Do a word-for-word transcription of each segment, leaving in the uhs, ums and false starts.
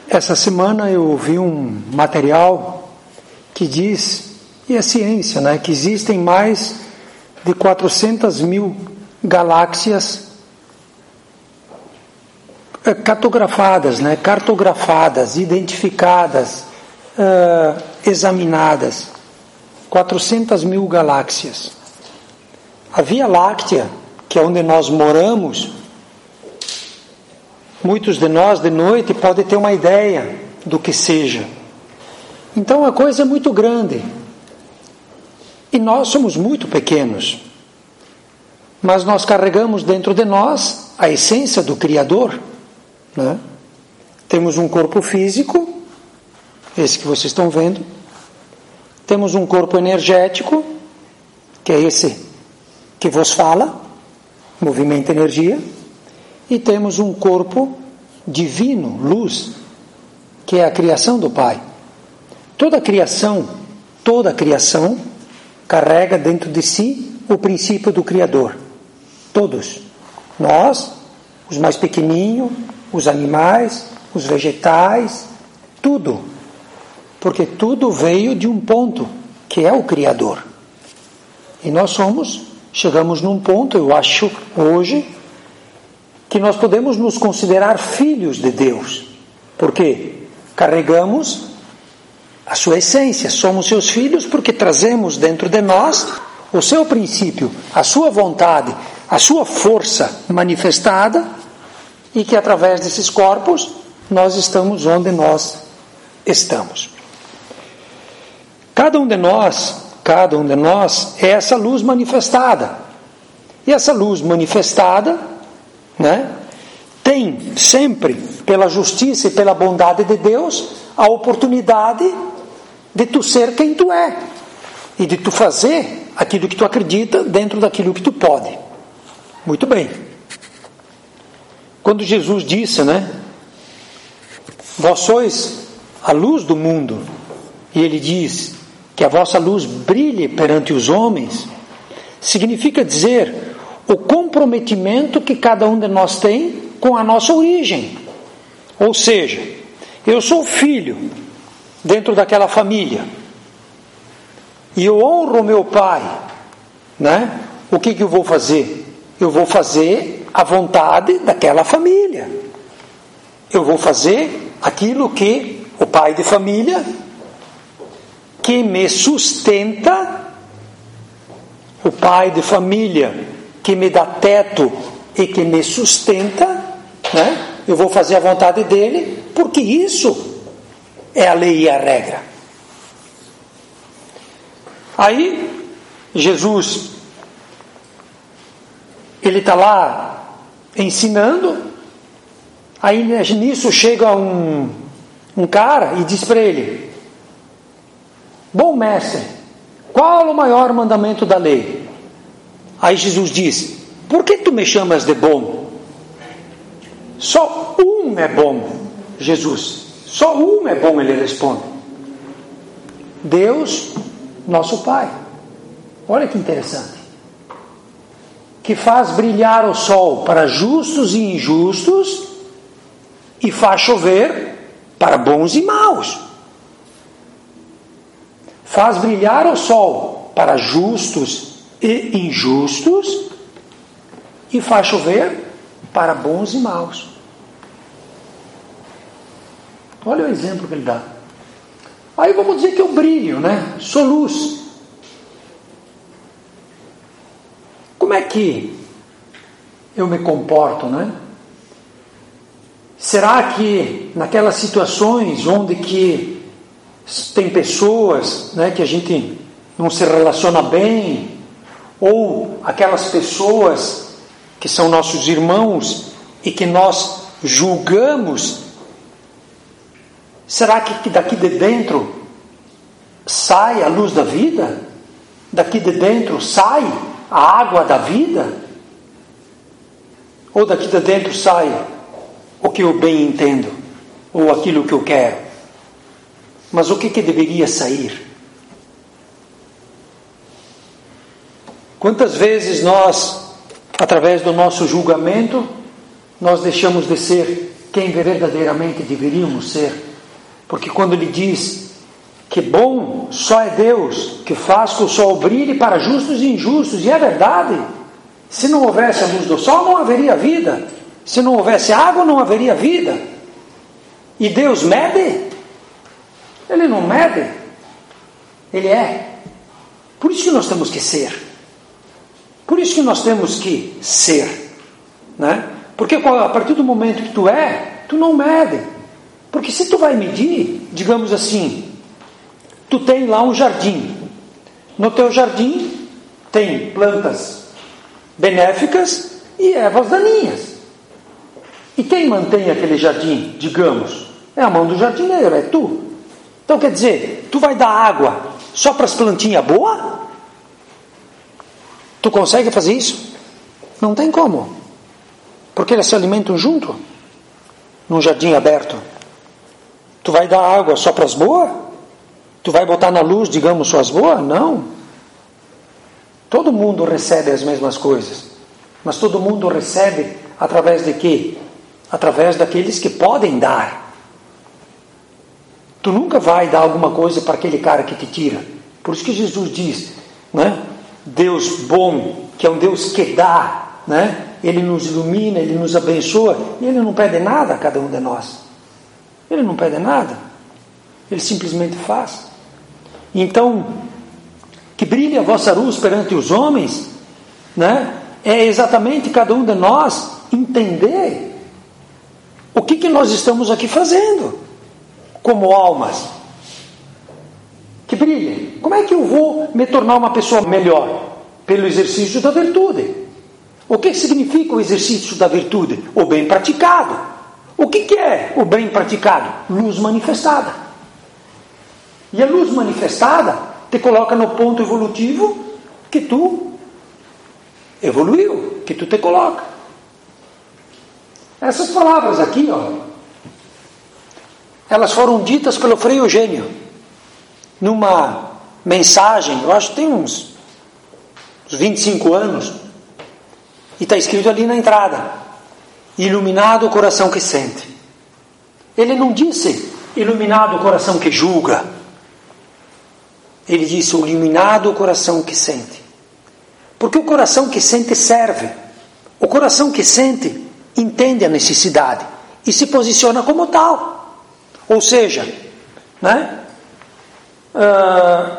Essa semana eu vi um material que diz, e é ciência, né, que existem mais de quatrocentas mil galáxias cartografadas, né, cartografadas, identificadas, uh, examinadas. quatrocentas mil galáxias. A Via Láctea, que é onde nós moramos, muitos de nós de noite podem ter uma ideia do que seja. Então a coisa é muito grande. E nós somos muito pequenos. Mas nós carregamos dentro de nós a essência do Criador, né? Temos um corpo físico, esse que vocês estão vendo. Temos um corpo energético, que é esse que vos fala, movimento energia. E temos um corpo divino, luz, que é a criação do Pai. Toda a criação, toda a criação carrega dentro de si o princípio do Criador. Todos. Nós, os mais pequenininhos, os animais, os vegetais, tudo. Porque tudo veio de um ponto, que é o Criador. E nós somos, chegamos num ponto, eu acho, hoje, que nós podemos nos considerar filhos de Deus, porque carregamos a sua essência, somos seus filhos porque trazemos dentro de nós o seu princípio, a sua vontade, a sua força manifestada, e que através desses corpos nós estamos onde nós estamos. Cada um de nós, cada um de nós é essa luz manifestada, e essa luz manifestada, né, tem sempre, pela justiça e pela bondade de Deus, a oportunidade de tu ser quem tu é e de tu fazer aquilo que tu acredita dentro daquilo que tu pode. Muito bem. Quando Jesus disse, né, vós sois a luz do mundo, e ele diz que a vossa luz brilhe perante os homens, significa dizer o comprometimento que cada um de nós tem com a nossa origem. Ou seja, eu sou filho dentro daquela família e eu honro o meu pai, né? O que que eu vou fazer? Eu vou fazer a vontade daquela família. Eu vou fazer aquilo que o pai de família, que me sustenta, o pai de família que me dá teto e que me sustenta, né? Eu vou fazer a vontade dele, porque isso é a lei e a regra. Aí Jesus, ele está lá ensinando, aí nisso chega um, um cara e diz para ele: bom mestre, qual é o maior mandamento da lei? Aí Jesus diz: por que tu me chamas de bom? Só um é bom, Jesus. Só um é bom, ele responde. Deus, nosso Pai. Olha que interessante. Que faz brilhar o sol para justos e injustos e faz chover para bons e maus. Faz brilhar o sol para justos e injustos e faz chover para bons e maus. Olha o exemplo que ele dá. Aí vamos dizer que eu brilho, né? Sou luz. Como é que eu me comporto, né? Será que naquelas situações onde que tem pessoas, né, que a gente não se relaciona bem, ou aquelas pessoas que são nossos irmãos e que nós julgamos, será que daqui de dentro sai a luz da vida? Daqui de dentro sai a água da vida? Ou daqui de dentro sai o que eu bem entendo, ou aquilo que eu quero? Mas o que que deveria sair? Quantas vezes nós, através do nosso julgamento, nós deixamos de ser quem verdadeiramente deveríamos ser. Porque quando ele diz que bom só é Deus, que faz que o sol brilhe para justos e injustos, e é verdade. Se não houvesse a luz do sol, não haveria vida. Se não houvesse água, não haveria vida. E Deus mede? Ele não mede. Ele é. Por isso que nós temos que ser. Por isso que nós temos que ser. Né? Porque a partir do momento que tu é, tu não mede. Porque se tu vai medir, digamos assim, tu tem lá um jardim. No teu jardim tem plantas benéficas e ervas daninhas. E quem mantém aquele jardim, digamos, é a mão do jardineiro, é tu. Então quer dizer, tu vai dar água só para as plantinhas boas? Tu consegue fazer isso? Não tem como. Porque elas se alimentam junto, num jardim aberto. Tu vai dar água só para as boas? Tu vai botar na luz, digamos, só as boas? Não. Todo mundo recebe as mesmas coisas. Mas todo mundo recebe através de quê? Através daqueles que podem dar. Tu nunca vai dar alguma coisa para aquele cara que te tira. Por isso que Jesus diz, né? Deus bom, que é um Deus que dá, né? Ele nos ilumina, Ele nos abençoa, e Ele não pede nada a cada um de nós. Ele não pede nada. Ele simplesmente faz. Então, que brilhe a vossa luz perante os homens, né? É exatamente cada um de nós entender o que, que nós estamos aqui fazendo como almas. Que brilhe. Como é que eu vou me tornar uma pessoa melhor? Pelo exercício da virtude. O que significa o exercício da virtude? O bem praticado. O que, que é o bem praticado? Luz manifestada. E a luz manifestada te coloca no ponto evolutivo que tu evoluiu, que tu te coloca. Essas palavras aqui, ó, elas foram ditas pelo Frei Eugênio numa mensagem, eu acho que tem uns, uns vinte e cinco anos, e está escrito ali na entrada: iluminado o coração que sente. Ele não disse iluminado o coração que julga. Ele disse iluminado o coração que sente. Porque o coração que sente serve. O coração que sente entende a necessidade e se posiciona como tal. Ou seja, né? Uh,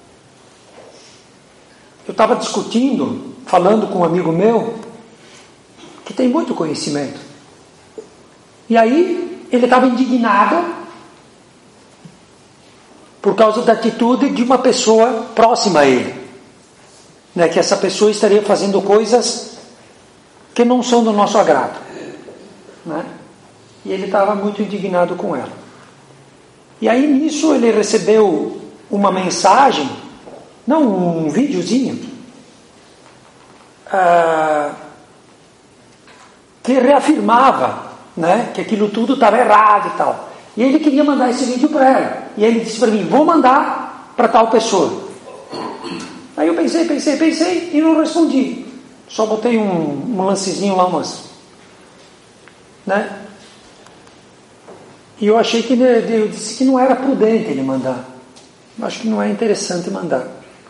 eu estava discutindo, falando com um amigo meu que tem muito conhecimento. E aí ele estava indignado por causa da atitude de uma pessoa próxima a ele, né, que essa pessoa estaria fazendo coisas que não são do nosso agrado, né? E ele estava muito indignado com ela. E aí nisso ele recebeu uma mensagem, não um videozinho, ah, que reafirmava, né, que aquilo tudo estava errado e tal. E ele queria mandar esse vídeo para ela. E ele disse para mim: vou mandar para tal pessoa. Aí eu pensei, pensei, pensei e não respondi. Só botei um, um lancezinho lá, umas, né? E eu achei que ele, eu disse que não era prudente ele mandar. Eu acho que não é interessante mandar.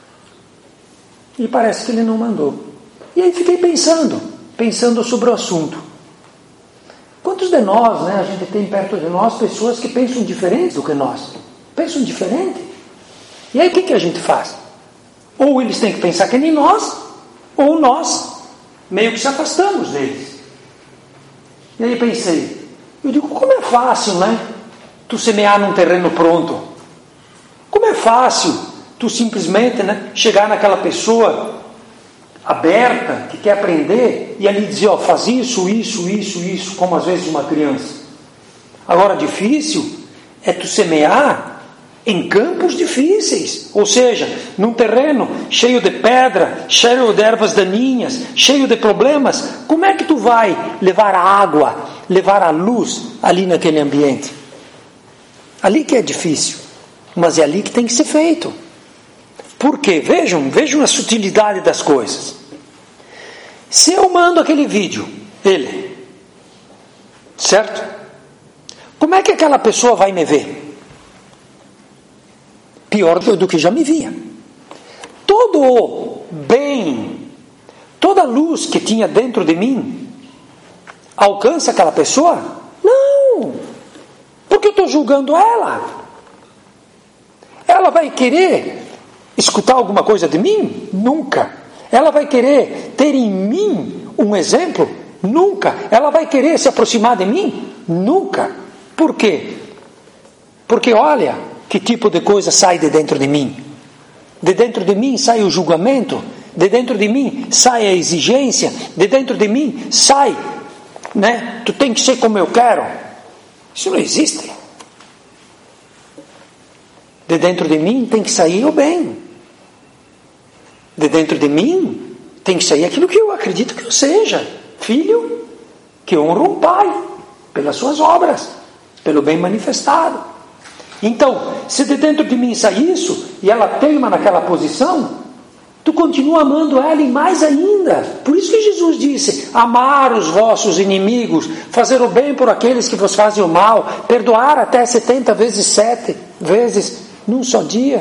E parece que ele não mandou. E aí fiquei pensando, pensando sobre o assunto. Quantos de nós, né, a gente tem perto de nós pessoas que pensam diferente do que nós? Pensam diferente. E aí o que, que a gente faz? Ou eles têm que pensar que nem nós, ou nós meio que se afastamos deles. E aí pensei, eu digo, como é fácil, né, tu semear num terreno pronto? Como é fácil tu simplesmente, né, chegar naquela pessoa aberta, que quer aprender, e ali dizer, ó, faz isso, isso, isso, isso, como às vezes uma criança. Agora, difícil é tu semear em campos difíceis, ou seja, num terreno cheio de pedra, cheio de ervas daninhas, cheio de problemas. Como é que tu vai levar a água, levar a luz ali naquele ambiente? Ali que é difícil, mas é ali que tem que ser feito. Por quê? Vejam, vejam a sutilidade das coisas. Se eu mando aquele vídeo, ele, certo? como é que aquela pessoa vai me ver? Pior do que já me via. Todo o bem, toda a luz que tinha dentro de mim, alcança aquela pessoa? Não! Porque eu estou julgando ela. Ela vai querer escutar alguma coisa de mim? Nunca. Ela vai querer ter em mim um exemplo? Nunca. Ela vai querer se aproximar de mim? Nunca. Por quê? Porque olha que tipo de coisa sai de dentro de mim. De dentro de mim sai o julgamento, de dentro de mim sai a exigência, de dentro de mim sai, né? Tu tem que ser como eu quero. Isso não existe. De dentro de mim tem que sair o bem. De dentro de mim tem que sair aquilo que eu acredito que eu seja. Filho que honra um pai pelas suas obras, pelo bem manifestado. Então, se de dentro de mim sai isso, e ela teima naquela posição, tu continua amando ela e mais ainda. Por isso que Jesus disse, amar os vossos inimigos, fazer o bem por aqueles que vos fazem o mal, perdoar até setenta vezes sete vezes num só dia.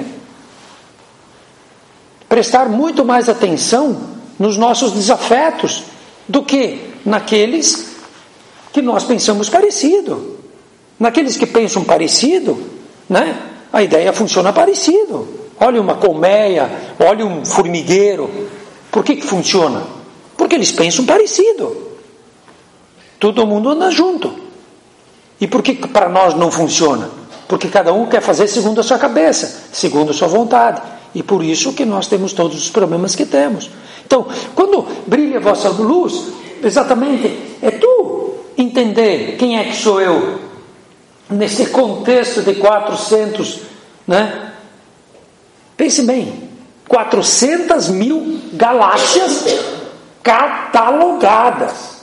Prestar muito mais atenção nos nossos desafetos do que naqueles que nós pensamos parecido. Naqueles que pensam parecido, né? A ideia funciona parecido. Olha uma colmeia, olha um formigueiro. Por que que funciona? Porque eles pensam parecido. Todo mundo anda junto. E por que para nós não funciona? Porque cada um quer fazer segundo a sua cabeça, segundo a sua vontade. E por isso que nós temos todos os problemas que temos. Então, quando brilha a vossa luz, exatamente, é tu entender quem é que sou eu. Nesse contexto de quatrocentos, né? Pense bem, quatrocentas mil galáxias catalogadas.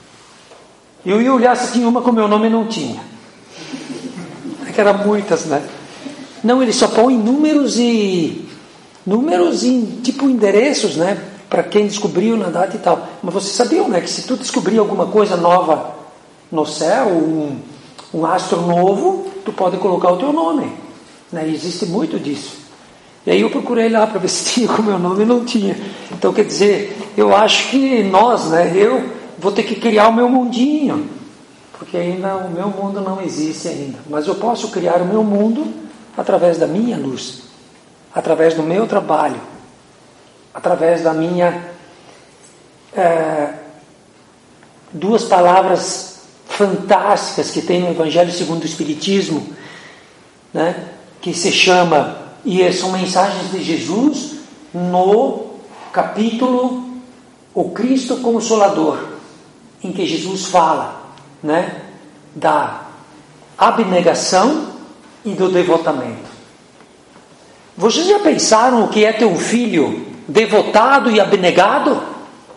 Eu ia olhar se tinha uma com meu nome e não tinha. É que eram muitas, né? Não, ele só põe números e números e tipo endereços, né? Para quem descobriu na data e tal. Mas você sabia, né? Que se tu descobrir alguma coisa nova no céu, um um astro novo, tu pode colocar o teu nome, né? E existe muito disso. E aí eu procurei lá para ver se tinha com o meu nome e não tinha. Então quer dizer, eu acho que nós, né? Eu vou ter que criar o meu mundinho, porque ainda o meu mundo não existe ainda. Mas eu posso criar o meu mundo através da minha luz, através do meu trabalho, através da minha é, duas palavras fantásticas que tem no Evangelho segundo o Espiritismo, né, que se chama, e são mensagens de Jesus no capítulo O Cristo Consolador, em que Jesus fala, né, da abnegação e do devotamento. Vocês já pensaram o que é ter um filho devotado e abnegado?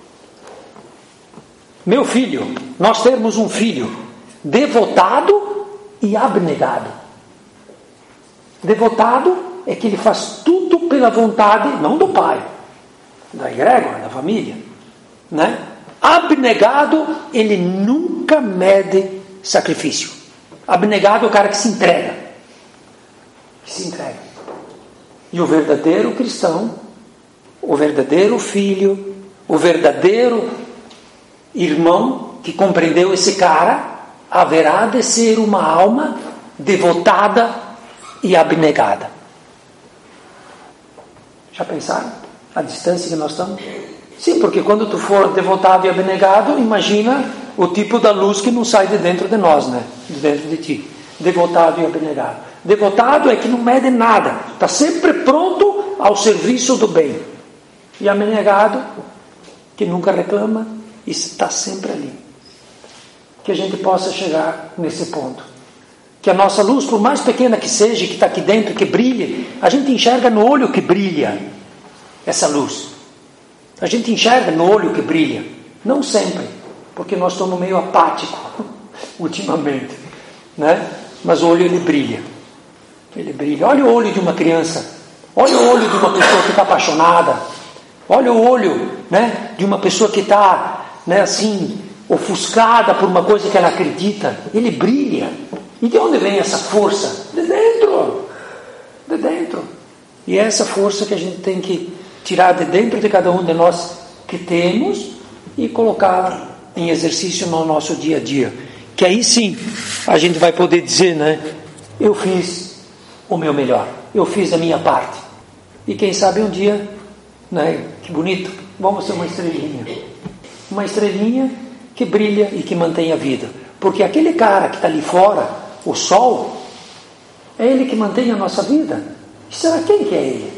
Meu filho, nós temos um filho devotado e abnegado. Devotado é que ele faz tudo pela vontade, não do pai, da egrégora, da família, né? Abnegado, ele nunca mede sacrifício. Abnegado é o cara que se entrega. Que se entrega. E o verdadeiro cristão, o verdadeiro filho, o verdadeiro irmão que compreendeu esse cara, haverá de ser uma alma devotada e abnegada. Já pensaram a distância que nós estamos? Sim, porque quando tu for devotado e abnegado, imagina o tipo da luz que não sai de dentro de nós, né? De dentro de ti. Devotado e abnegado. Devotado é que não mede nada, está sempre pronto ao serviço do bem. E abnegado, que nunca reclama, está sempre ali. Que a gente possa chegar nesse ponto. Que a nossa luz, por mais pequena que seja, que está aqui dentro, que brilhe, a gente enxerga no olho que brilha essa luz. A gente enxerga no olho que brilha. Não sempre, porque nós estamos meio apáticos ultimamente, né? Mas o olho, ele brilha. Ele brilha. Olha o olho de uma criança. Olha o olho de uma pessoa que está apaixonada. Olha o olho, né, de uma pessoa que está, né, assim, ofuscada por uma coisa que ela acredita. Ele brilha. E de onde vem essa força? De dentro. De dentro. E é essa força que a gente tem que tirar de dentro de cada um de nós que temos e colocá-la em exercício no nosso dia a dia. Que aí sim a gente vai poder dizer, né? Eu fiz o meu melhor. Eu fiz a minha parte. E quem sabe um dia, né? Que bonito, vamos ser uma estrelinha. Uma estrelinha que brilha e que mantém a vida. Porque aquele cara que está ali fora, o sol, é ele que mantém a nossa vida. E será quem que é ele?